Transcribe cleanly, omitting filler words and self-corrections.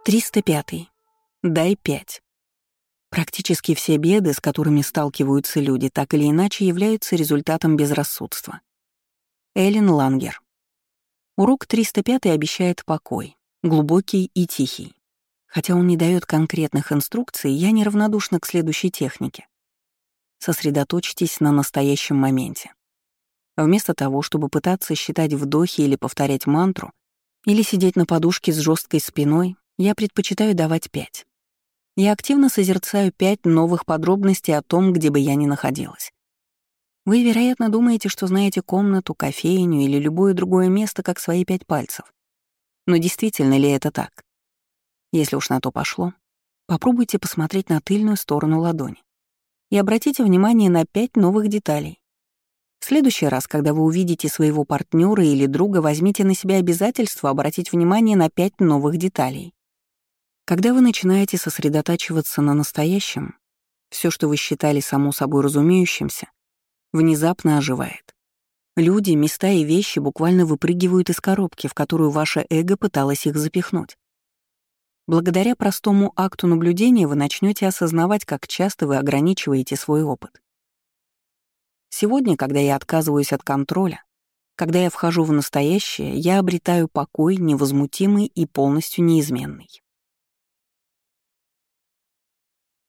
305. Дай 5. Практически все беды, с которыми сталкиваются люди, так или иначе являются результатом безрассудства. Эллен Лангер. Урок 305 обещает покой, глубокий и тихий. Хотя он не дает конкретных инструкций, я неравнодушна к следующей технике. Сосредоточьтесь на настоящем моменте. Вместо того, чтобы пытаться считать вдохи или повторять мантру, или сидеть на подушке с жесткой спиной, я предпочитаю давать 5. Я активно созерцаю 5 новых подробностей о том, где бы я ни находилась. Вы, вероятно, думаете, что знаете комнату, кофейню или любое другое место, как свои 5 пальцев. Но действительно ли это так? Если уж на то пошло, попробуйте посмотреть на тыльную сторону ладони и обратите внимание на 5 новых деталей. В следующий раз, когда вы увидите своего партнера или друга, возьмите на себя обязательство обратить внимание на 5 новых деталей. Когда вы начинаете сосредотачиваться на настоящем, все, что вы считали само собой разумеющимся, внезапно оживает. Люди, места и вещи буквально выпрыгивают из коробки, в которую ваше эго пыталось их запихнуть. Благодаря простому акту наблюдения вы начнете осознавать, как часто вы ограничиваете свой опыт. Сегодня, когда я отказываюсь от контроля, когда я вхожу в настоящее, я обретаю покой, невозмутимый и полностью неизменный.